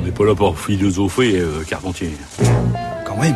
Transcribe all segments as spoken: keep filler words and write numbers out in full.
n'est pas là pour philosopher, euh, Carpentier. Quand même.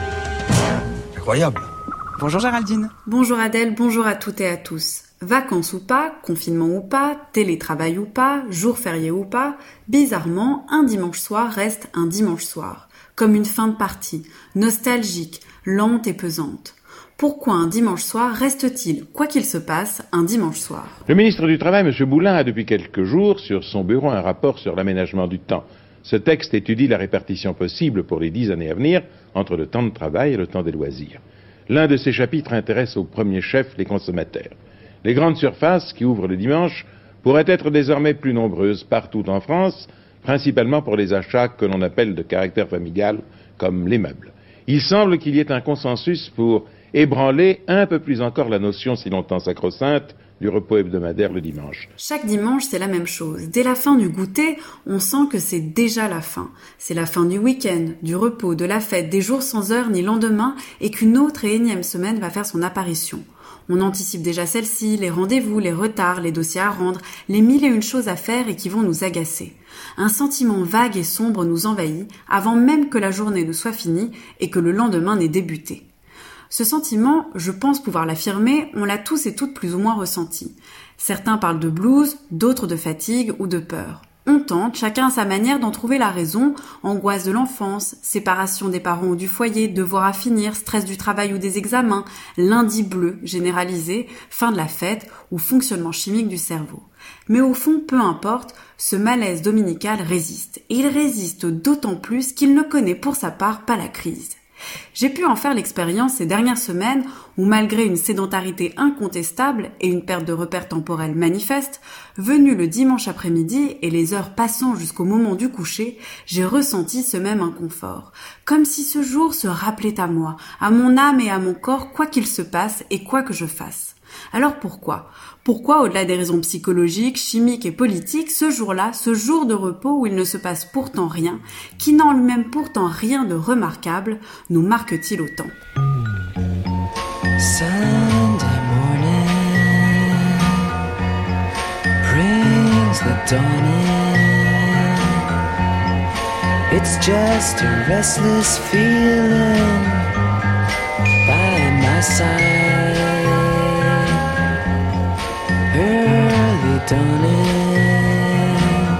Incroyable. Bonjour Géraldine. Bonjour Adèle, bonjour à toutes et à tous. Vacances ou pas, confinement ou pas, télétravail ou pas, jour férié ou pas, bizarrement, un dimanche soir reste un dimanche soir, comme une fin de partie, nostalgique, lente et pesante. Pourquoi un dimanche soir reste-t-il, quoi qu'il se passe, un dimanche soir ? Le ministre du Travail, M. Boulin, a depuis quelques jours sur son bureau un rapport sur l'aménagement du temps. Ce texte étudie la répartition possible pour les dix années à venir entre le temps de travail et le temps des loisirs. L'un de ces chapitres intéresse au premier chef les consommateurs. Les grandes surfaces qui ouvrent le dimanche pourraient être désormais plus nombreuses partout en France, principalement pour les achats que l'on appelle de caractère familial, comme les meubles. Il semble qu'il y ait un consensus pour ébranler un peu plus encore la notion si longtemps sacro-sainte du repos hebdomadaire le dimanche. Chaque dimanche, c'est la même chose. Dès la fin du goûter, on sent que c'est déjà la fin. C'est la fin du week-end, du repos, de la fête, des jours sans heure ni lendemain, et qu'une autre et énième semaine va faire son apparition. On anticipe déjà celle-ci, les rendez-vous, les retards, les dossiers à rendre, les mille et une choses à faire et qui vont nous agacer. Un sentiment vague et sombre nous envahit avant même que la journée ne soit finie et que le lendemain n'ait débuté. Ce sentiment, je pense pouvoir l'affirmer, on l'a tous et toutes plus ou moins ressenti. Certains parlent de blues, d'autres de fatigue ou de peur. On tente, chacun à sa manière, d'en trouver la raison, angoisse de l'enfance, séparation des parents ou du foyer, devoir à finir, stress du travail ou des examens, lundi bleu généralisé, fin de la fête ou fonctionnement chimique du cerveau. Mais au fond, peu importe, ce malaise dominical résiste. Et il résiste d'autant plus qu'il ne connaît pour sa part pas la crise. J'ai pu en faire l'expérience ces dernières semaines où, malgré une sédentarité incontestable et une perte de repères temporels manifeste, venu le dimanche après-midi et les heures passant jusqu'au moment du coucher, j'ai ressenti ce même inconfort. Comme si ce jour se rappelait à moi, à mon âme et à mon corps, quoi qu'il se passe et quoi que je fasse. Alors pourquoi ? Pourquoi, au-delà des raisons psychologiques, chimiques et politiques, ce jour-là, ce jour de repos où il ne se passe pourtant rien, qui n'a en lui-même pourtant rien de remarquable, nous marque-t-il autant ? Sunday morning brings the dawn in. It's just a restless feeling by my side. Early dawning,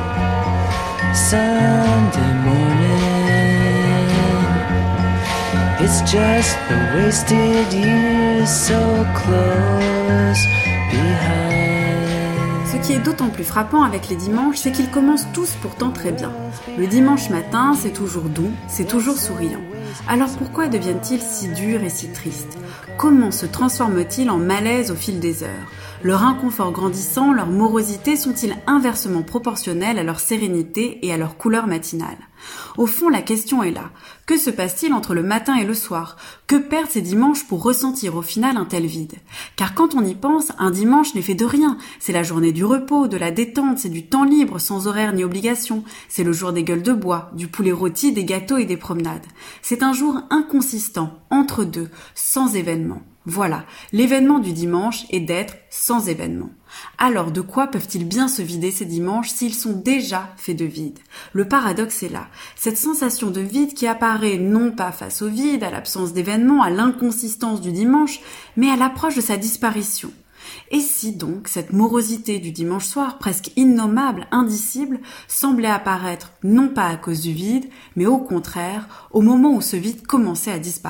Sunday morning. It's just the wasted years so close behind. Ce qui est d'autant plus frappant avec les dimanches, c'est qu'ils commencent tous pourtant très bien. Le dimanche matin, c'est toujours doux, c'est toujours souriant. Alors pourquoi deviennent-ils si durs et si tristes ? Comment se transforment-ils en malaise au fil des heures ? Leur inconfort grandissant, leur morosité sont-ils inversement proportionnels à leur sérénité et à leur couleur matinale ? Au fond, la question est là. Que se passe-t-il entre le matin et le soir ? Que perdent ces dimanches pour ressentir au final un tel vide ? Car quand on y pense, un dimanche n'est fait de rien. C'est la journée du repos, de la détente, c'est du temps libre, sans horaire ni obligation. C'est le jour des gueules de bois, du poulet rôti, des gâteaux et des promenades. C'est un jour inconsistant, entre deux, sans événement. Voilà, l'événement du dimanche est d'être sans événement. Alors de quoi peuvent-ils bien se vider ces dimanches s'ils sont déjà faits de vide ? Le paradoxe est là, cette sensation de vide qui apparaît non pas face au vide, à l'absence d'événements, à l'inconsistance du dimanche, mais à l'approche de sa disparition. Et si donc cette morosité du dimanche soir, presque innommable, indicible, semblait apparaître non pas à cause du vide, mais au contraire, au moment où ce vide commençait à disparaître ?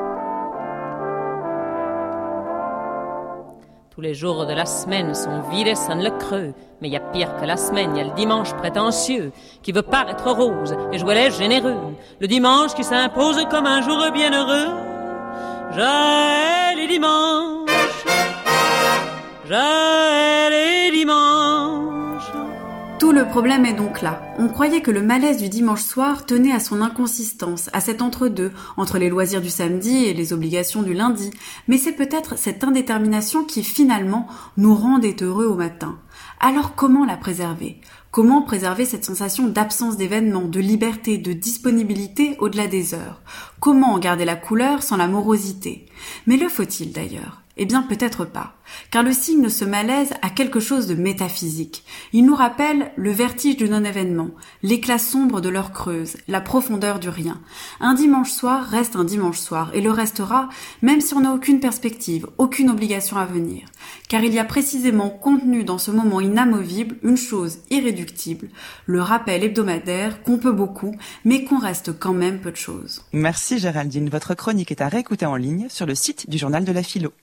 Tous les jours de la semaine sont vides et sonnent le creux. Mais il y a pire que la semaine, il y a le dimanche prétentieux qui veut paraître rose et jouer les généreux. Le dimanche qui s'impose comme un jour bienheureux. J'ai les dimanches, j'ai les dimanches. Tout le problème est donc là. On croyait que le malaise du dimanche soir tenait à son inconsistance, à cet entre-deux, entre les loisirs du samedi et les obligations du lundi. Mais c'est peut-être cette indétermination qui, finalement, nous rendait heureux au matin. Alors comment la préserver ? Comment préserver cette sensation d'absence d'événements, de liberté, de disponibilité au-delà des heures ? Comment garder la couleur sans la morosité? Mais le faut-il d'ailleurs? Eh bien peut-être pas, car le signe de ce malaise a quelque chose de métaphysique. Il nous rappelle le vertige du non-événement, l'éclat sombre de l'heure creuse, la profondeur du rien. Un dimanche soir reste un dimanche soir, et le restera, même si on n'a aucune perspective, aucune obligation à venir. Car il y a précisément contenu dans ce moment inamovible une chose irréductible, le rappel hebdomadaire qu'on peut beaucoup, mais qu'on reste quand même peu de choses. Merci Géraldine, votre chronique est à réécouter en ligne sur le site du Journal de la Philo.